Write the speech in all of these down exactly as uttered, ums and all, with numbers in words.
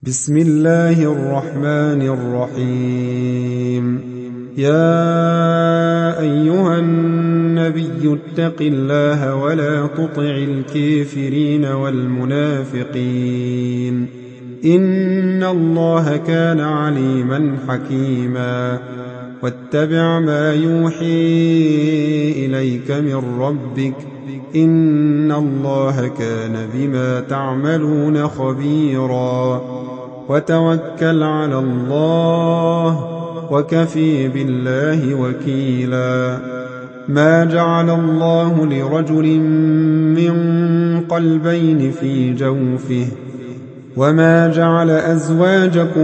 بسم الله الرحمن الرحيم. يا أيها النبي اتق الله ولا تطع الكافرين والمنافقين إن الله كان عليما حكيما. واتبع ما يوحي إليك من ربك إن الله كان بما تعملون خبيرا. وتوكل على الله وكفي بالله وكيلا. ما جعل الله لرجل من قلبين في جوفه وما جعل أزواجكم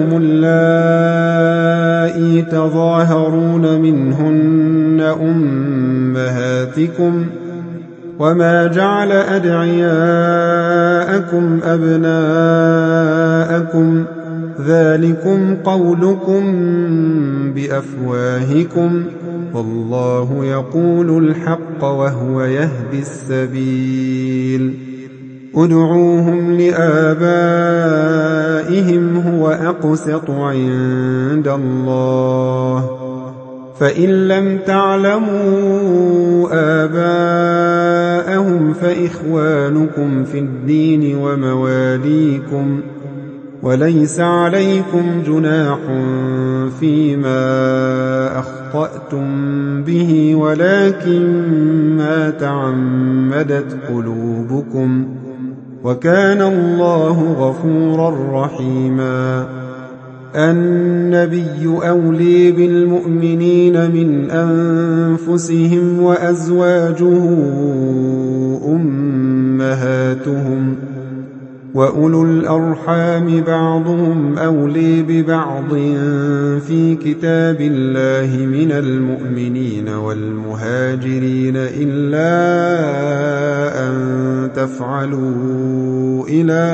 اللائي تظاهرون منهن أمهاتكم وما جعل أدعياءكم أبناءكم ذلكم قولكم بأفواهكم والله يقول الحق وهو يهدي السبيل. ادعوهم لآبائهم هو أقسط عند الله فإن لم تعلموا آباءهم فإخوانكم في الدين ومواليكم وليس عليكم جناح فيما أخطأتم به ولكن ما تعمدت قلوبكم وكان الله غفورا رحيما. النبي أولي بالمؤمنين من أنفسهم وأزواجه أمهاتهم وأولو الأرحام بعضهم أولي ببعض في كتاب الله من المؤمنين والمهاجرين إلا أن تفعلوا إلى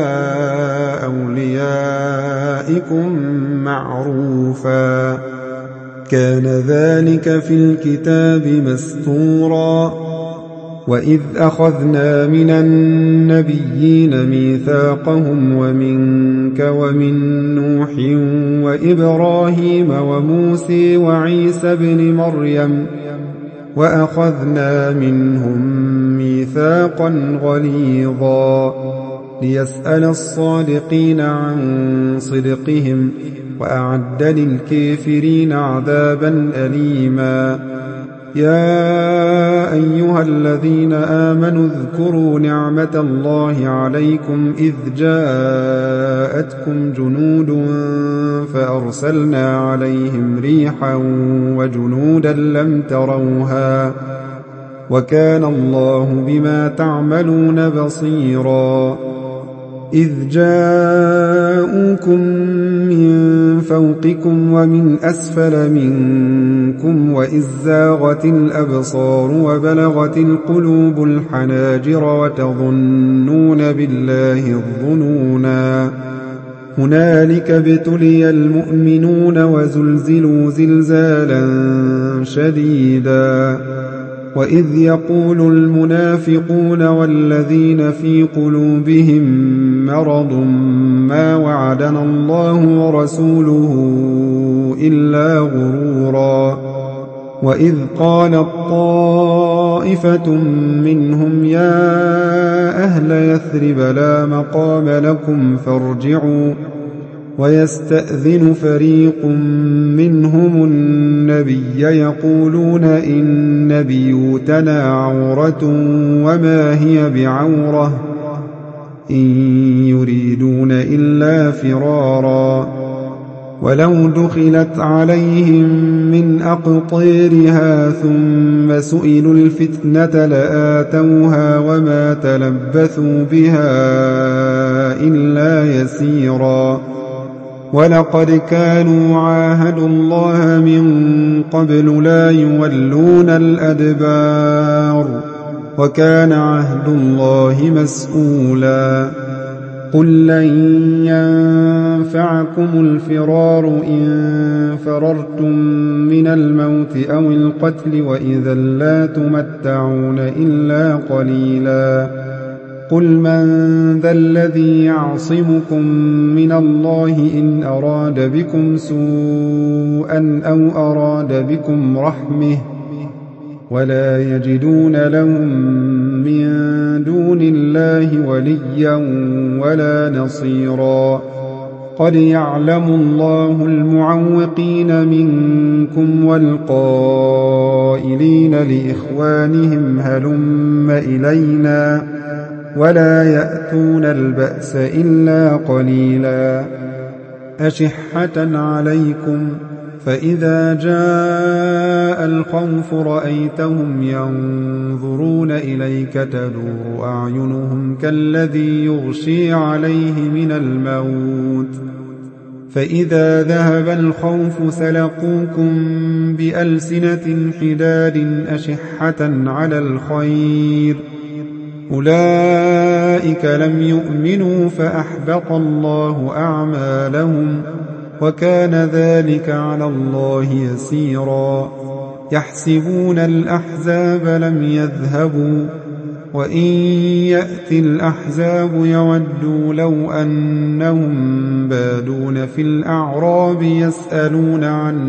أوليائكم معروفا كان ذلك في الكتاب مسطورا. وإذ أخذنا من النبيين ميثاقهم ومنك ومن نوح وإبراهيم وموسى وعيسى بن مريم وأخذنا منهم ميثاقا غليظا ليسأل الصادقين عن صدقهم وأعد للكافرين عذابا أليما. يا أيها الذين آمنوا اذكروا نعمة الله عليكم إذ جاءتكم جنود فأرسلنا عليهم ريحا وجنودا لم تروها وكان الله بما تعملون بصيرا. إذ جاءوكم من فوقكم ومن أسفل منكم وإذ زاغت الأبصار وبلغت القلوب الحناجر وتظنون بالله الظنونا. هنالك ابتلي المؤمنون وزلزلوا زلزالا شديدا. وإذ يقول المنافقون والذين في قلوبهم مرض ما وعدنا الله ورسوله إلا غرورا. وإذ قالت طائفة منهم يا أهل يثرب لا مقام لكم فارجعوا ويستأذن فريق منهم النبي يقولون إن بيوتنا عورة وما هي بعورة إن يريدون إلا فرارا. ولو دخلت عليهم من أقطارها ثم سئلوا الفتنة لآتوها وما تلبثوا بها إلا يسيرا. ولقد كانوا عاهدوا الله من قبل لا يولون الأدبار وكان عهد الله مسؤولا. قل لن ينفعكم الفرار إن فررتم من الموت أو القتل وإذا لا تمتعون إلا قليلا. قل من ذا الذي يعصمكم من الله إن أراد بكم سوءا أو أراد بكم رحمة ولا يجدون لهم من دون الله وليا ولا نصيرا قد يعلم الله المعوقين منكم والقائلين لإخوانهم هلم إلينا ولا يأتون البأس إلا قليلا أشحة عليكم فإذا جاء الخوف رأيتهم ينظرون إليك تدور أعينهم كالذي يغشي عليه من الموت فإذا ذهب الخوف سلقوكم بألسنة حداد أشحة على الخير أولئك لم يؤمنوا فأحبط الله أعمالهم وكان ذلك على الله يسيرا يحسبون الأحزاب لم يذهبوا وإن يأتي الأحزاب يودوا لو أنهم بادون في الأعراب يسألون عن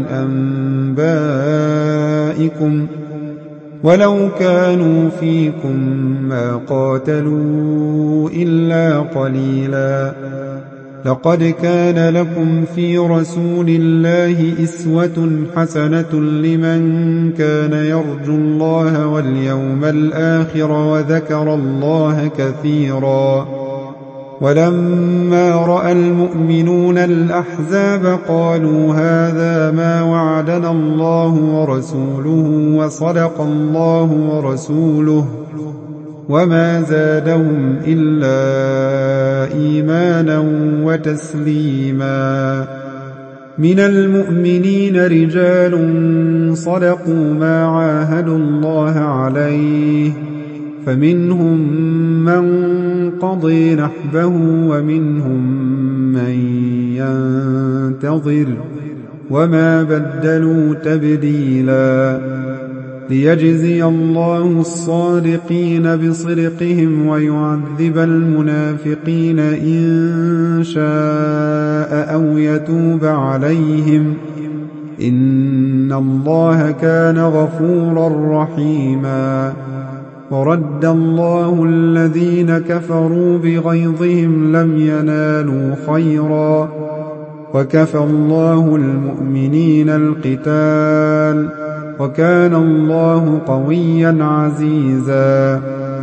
أنبائكم ولو كانوا فيكم ما قاتلوا إلا قليلا لقد كان لكم في رسول الله إسوة حسنة لمن كان يرجو الله واليوم الآخر وذكر الله كثيرا ولما رأى المؤمنون الأحزاب قالوا هذا ما وعدنا الله ورسوله وصدق الله ورسوله وما زادهم إلا إيمانا وتسليما من المؤمنين رجال صدقوا ما عاهدوا الله عليه فمنهم من قضي نحبه ومنهم من ينتظر وما بدلوا تبديلا ليجزي الله الصادقين بصدقهم ويعذب المنافقين إن شاء أو يتوب عليهم إن الله كان غفورا رحيما ورد الله الذين كفروا بغيظهم لم ينالوا خيرا وكفى الله المؤمنين القتال وكان الله قويا عزيزا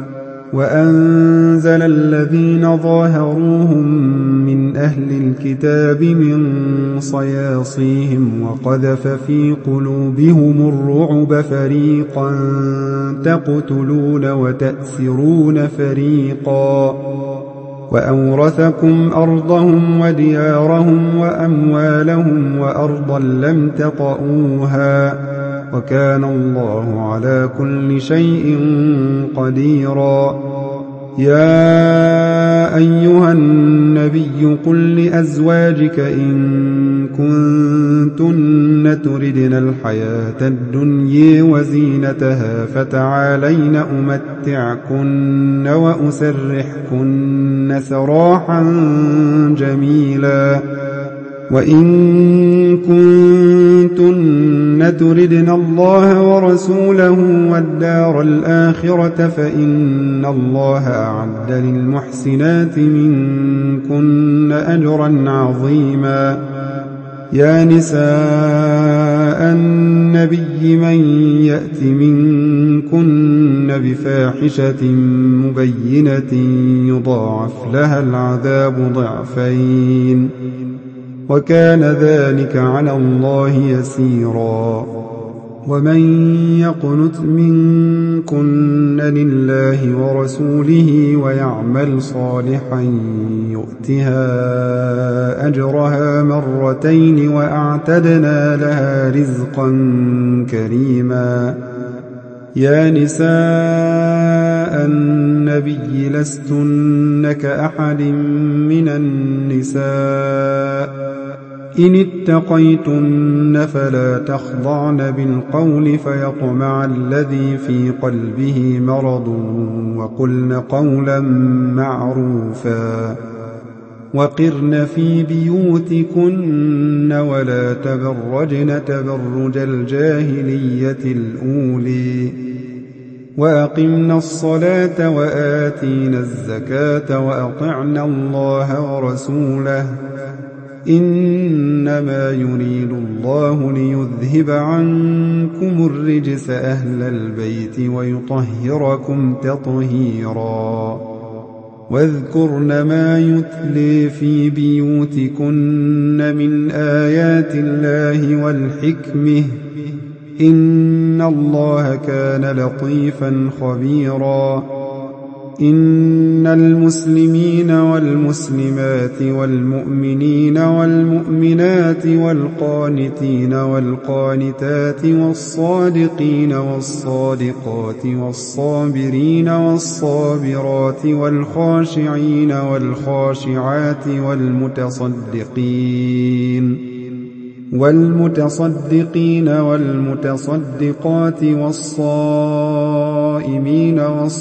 وأنزل الذين ظاهروهم من أهل الكتاب من صياصيهم وقذف في قلوبهم الرعب فريقا تقتلون وتأسرون فريقا وأورثكم أرضهم وديارهم وأموالهم وأرضا لم تطئوها وكان الله على كل شيء قديرا يا أيها النبي قل لأزواجك إن كنتن تردن الحياة الدنيا وزينتها فتعالين أمتعكن وأسرحكن سراحا جميلا وإن كنتن تردن الله ورسوله والدار الآخرة فإن الله أعد للمحسنات منكن أجرا عظيما يا نساء النبي من يأت منكن بفاحشة مبينة يضاعف لها العذاب ضعفين وكان ذلك على الله يسيرا ومن يقنت منكن لله ورسوله ويعمل صالحا يؤتها أجرها مرتين وأعتدنا لها رزقا كريما يا نساء النبي لستن كأحد من النساء إن اتقيتن فلا تخضعن بالقول فيطمع الذي في قلبه مرض وقلن قولا معروفا وقرن في بيوتكن ولا تبرجن تبرج الجاهلية الأولي وأقمنا الصلاة وآتينا الزكاة وأطعنا الله ورسوله إنما يريد الله ليذهب عنكم الرجس أهل البيت ويطهركم تطهيرا واذكرن ما يتلي في بيوتكن من آيات الله والحكمة إن الله كان لطيفا خبيرا إن المسلمين والمسلمات والمؤمنين والمؤمنات والقانتين والقانتات والصادقين والصادقات والصابرين والصابرات والخاشعين والخاشعات والمتصدقين والمتصدقين والمتصدقات والصائمين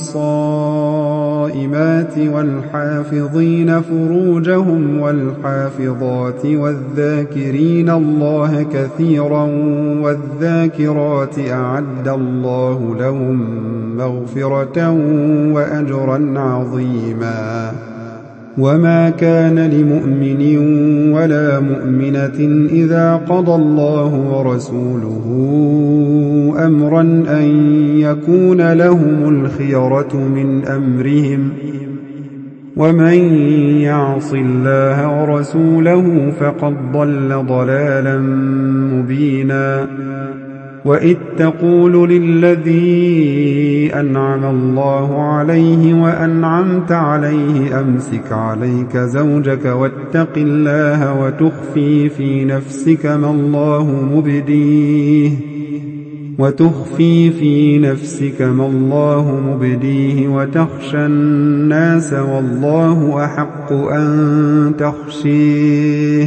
والصائمات والحافظين فروجهم والحافظات والذاكرين الله كثيرا والذاكرات أعد الله لهم مغفرة وأجرا عظيما وما كان لمؤمن ولا مؤمنة إذا قضى الله ورسوله أمرا أن يكون لهم الخيرة من أمرهم ومن يعص الله ورسوله فقد ضل ضلالا مبينا وإذ تقول للذي أنعم الله عليه وأنعمت عليه أمسك عليك زوجك واتق الله وتخفي في نفسك ما الله مبديه وتخفي في نفسك ما الله مبديه وتخشى الناس والله أحق أن تخشيه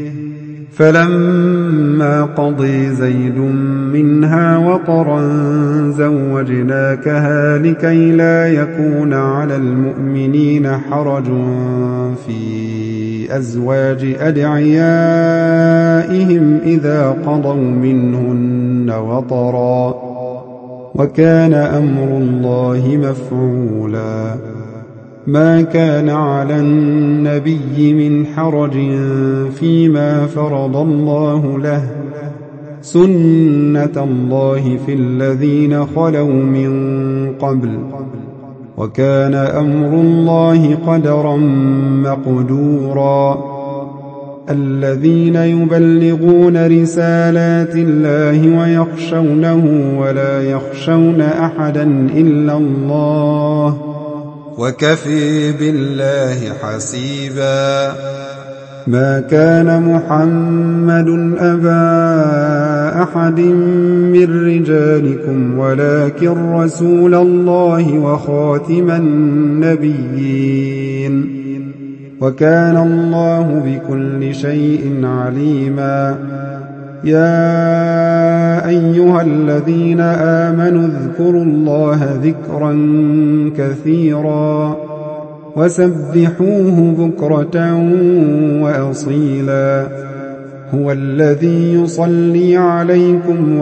فلما قضي زيد منها وطرا زوجناكها لكي لا يكون على المؤمنين حرج في أزواج أدعيائهم إذا قضوا منهن وطرا وكان أمر الله مفعولا ما كان على النبي من حرج فيما فرض الله له سنة الله في الذين خلوا من قبل وكان أمر الله قدرا مقدورا الذين يبلغون رسالات الله ويخشونه ولا يخشون أحدا إلا الله وكفي بالله حسيبا ما كان محمد أبا أحد من رجالكم ولكن رسول الله وخاتم النبيين وكان الله بكل شيء عليما يا أيها الذين آمنوا اذكروا الله ذكرا كثيرا وسبحوه بكرة وأصيلا هو الذي يصلي عليكم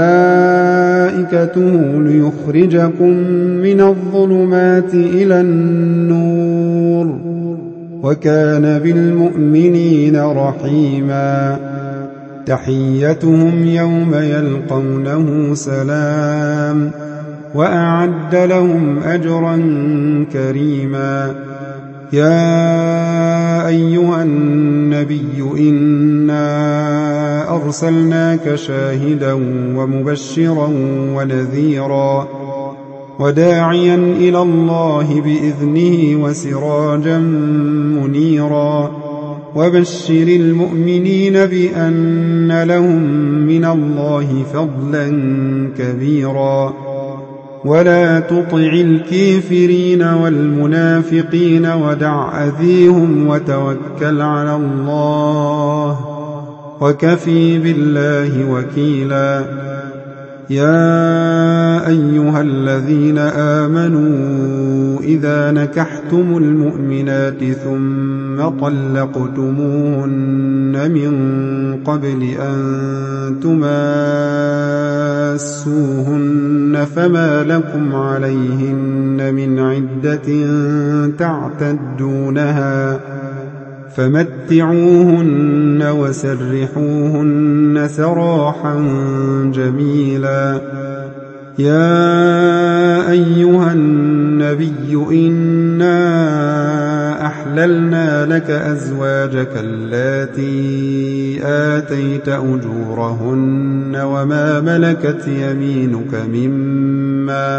وملائكته ليخرجكم من الظلمات إلى النور وكان بالمؤمنين رحيما تحيتهم يوم يلقونه سلام وأعد لهم أجرا كريما يا أيها النبي إنا أرسلناك شاهدا ومبشرا ونذيرا وداعيا إلى الله بإذنه وسراجا منيرا وبشر المؤمنين بأن لهم من الله فضلا كبيرا ولا تطع الكافرين والمنافقين ودع أذيهم وتوكل على الله وكفي بالله وكيلا. يا أيها الذين آمنوا إذا نكحتم المؤمنات ثم طلقتموهن من قبل أن تماسوهن فما لكم عليهن من عدة تعتدونها فمتعوهن وسرحوهن سراحا جميلا. يا أيها النبي إنا أحللنا لك أزواجك اللاتي آتيت أجورهن وما ملكت يمينك مما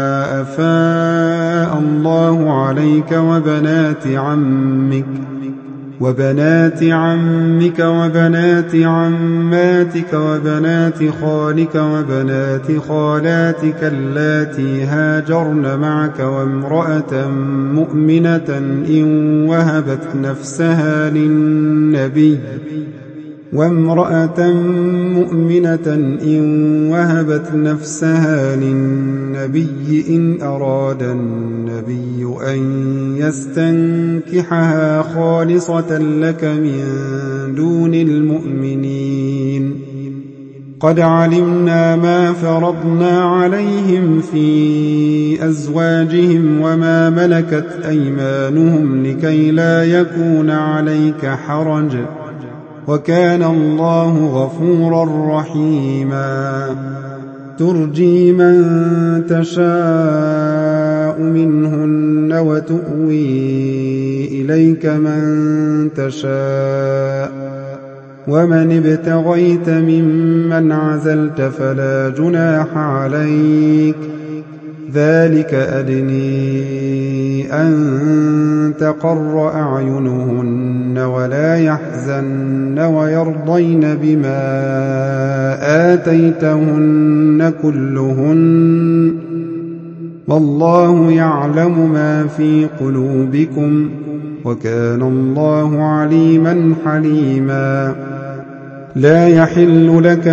أفاء الله عليك وبنات عمك وبنات عمك وبنات عماتك وبنات خالك وبنات خالاتك اللاتي هاجرن معك وامرأة مؤمنة إن وهبت نفسها للنبي وامرأة مؤمنة إن وهبت نفسها للنبي إن أراد النبي أن يستنكحها خالصة لك من دون المؤمنين. قد علمنا ما فرضنا عليهم في أزواجهم وما ملكت أيمانهم لكي لا يكون عليك حرج وكان الله غفورا رحيما. ترجي من تشاء منهن وتؤوي إليك من تشاء ومن ابتغيت ممن عزلت فلا جناح عليك ذلك أدني أن تقر أعينهن ولا يحزن ويرضين بما آتيتهن كلهن والله يعلم ما في قلوبكم وكان الله عليما حليما. لا يحل لك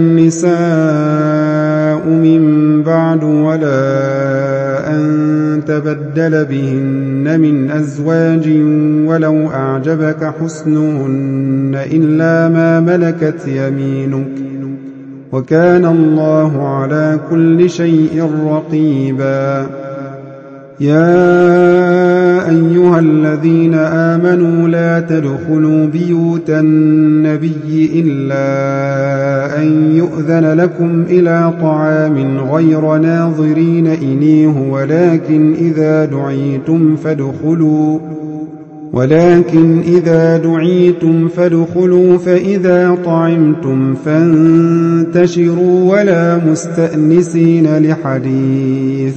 النساء من بعد ولا أن تبدل بهن من أزواج ولو أعجبك حسنهن إلا ما ملكت يمينك وكان الله على كل شيء رقيبا. يا أيها الذين آمنوا لا تدخلوا بيوت النبي إلا أن يؤذن لكم إلى طعام غير ناظرين إنيه ولكن إذا دعيتم فادخلوا ولكن إذا دعيتم فادخلوا فإذا طعمتم فانتشروا ولا مستأنسين لحديث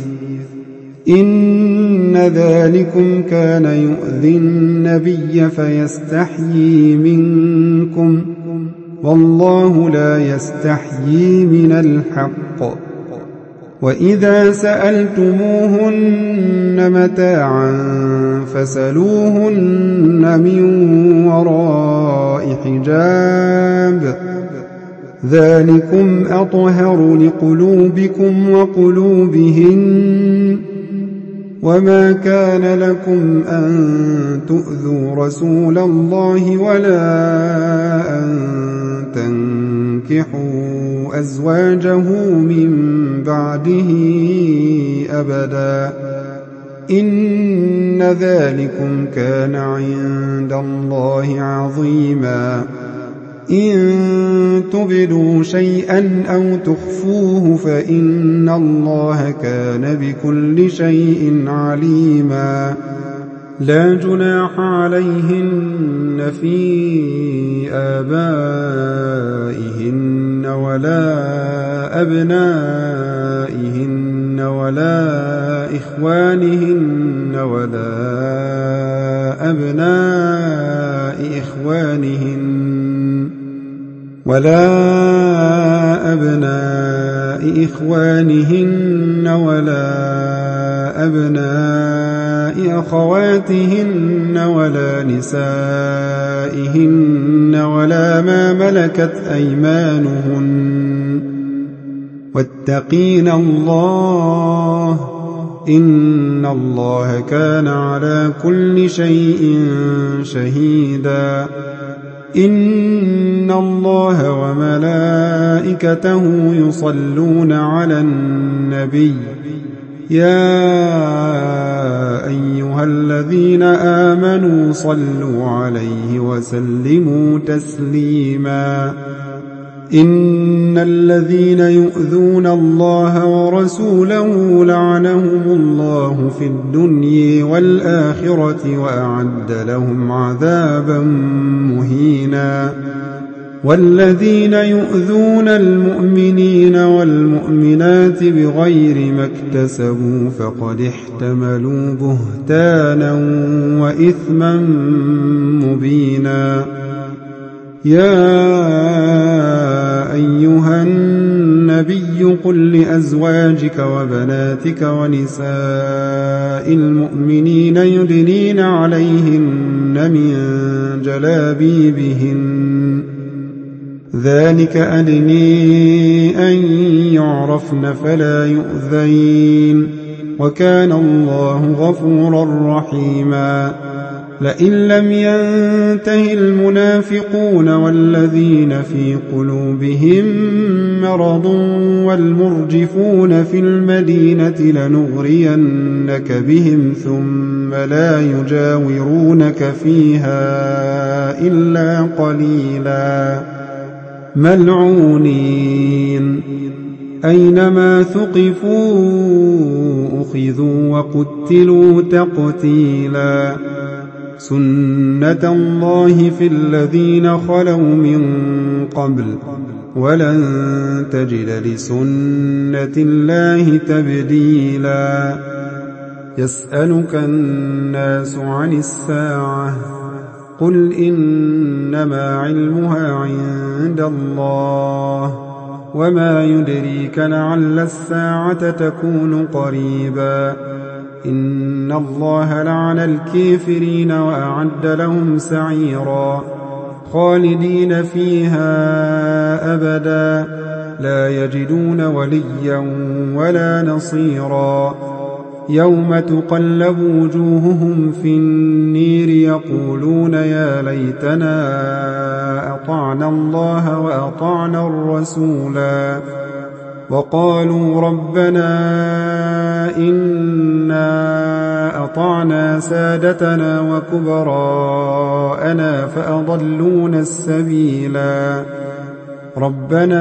إن ذلكم كان يؤذي النبي فيستحيي منكم والله لا يستحيي من الحق. وإذا سألتموهن متاعا فسلوهن من وراء حجاب ذلكم أطهر لقلوبكم وقلوبهن وما كان لكم أن تؤذوا رسول الله ولا أن تنكحوا أزواجه من بعده أبدا إن ذلكم كان عند الله عظيما. إن تبدوا شيئا أو تخفوه فإن الله كان بكل شيء عليما. لا جناح عليهن في آبائهن ولا أبنائهن ولا إخوانهن ولا أبناء إخوانهن ولا أبناء إخوانهن ولا أبناء أخواتهن ولا نسائهن ولا ما ملكت أيمانهن واتقين الله إن الله كان على كل شيء شهيدا إن الله وملائكته يصلون على النبي يا أيها الذين آمنوا صلوا عليه وسلموا تسليما إن الذين يؤذون الله ورسوله لعنهم الله في الدنيا والآخرة وأعد لهم عذابا مهينا والذين يؤذون المؤمنين والمؤمنات بغير ما اكتسبوا فقد احتملوا بهتانا وإثما مبينا يا أيها النبي قل لأزواجك وبناتك ونساء المؤمنين يدنين عليهن من جلابيبهن ذلك أدني أن يعرفن فلا يؤذين وكان الله غفورا رحيما لئن لم ينته المنافقون والذين في قلوبهم مرض والمرجفون في المدينة لنغرينك بهم ثم لا يجاورونك فيها إلا قليلا ملعونين أينما ثقفوا أخذوا وقتلوا تقتيلا سنة الله في الذين خلوا من قبل ولن تجد لسنة الله تبديلا يسألك الناس عن الساعة قل إنما علمها عند الله وما يدريك لعل الساعة تكون قريبا إن الله لعن الكافرين وأعد لهم سعيرا خالدين فيها أبدا لا يجدون وليا ولا نصيرا يوم تقلب وجوههم في النير يقولون يا ليتنا أطعنا الله وأطعنا الرسولا وقالوا ربنا إنا أطعنا سادتنا وكبراءنا فأضلونا السبيلا ربنا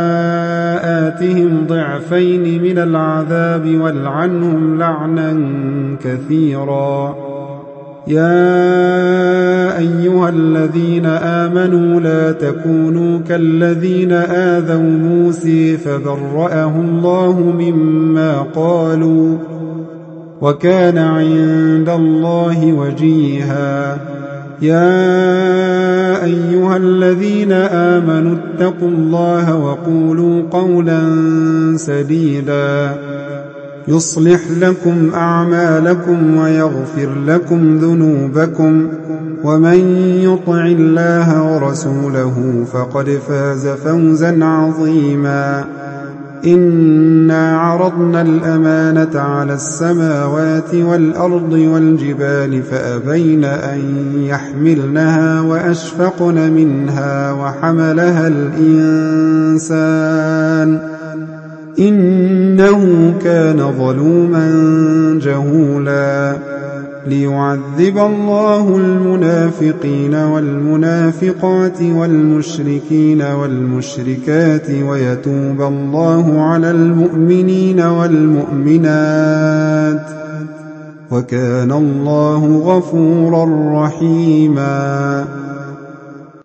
آتهم ضعفين من العذاب والعنهم لعنا كثيرا يا أيها الذين آمنوا لا تكونوا كالذين آذوا موسى فبرأه الله مما قالوا وكان عند الله وجيها يا أيها الذين آمنوا اتقوا الله وقولوا قولا سديدا يصلح لكم أعمالكم ويغفر لكم ذنوبكم ومن يطع الله ورسوله فقد فاز فوزا عظيما إنا عرضنا الأمانة على السماوات والأرض والجبال فأبين أن يحملنها وأشفقن منها وحملها الإنسان إنه كان ظلوما جهولا ليعذب الله المنافقين والمنافقات والمشركين والمشركات ويتوب الله على المؤمنين والمؤمنات وكان الله غفورا رحيما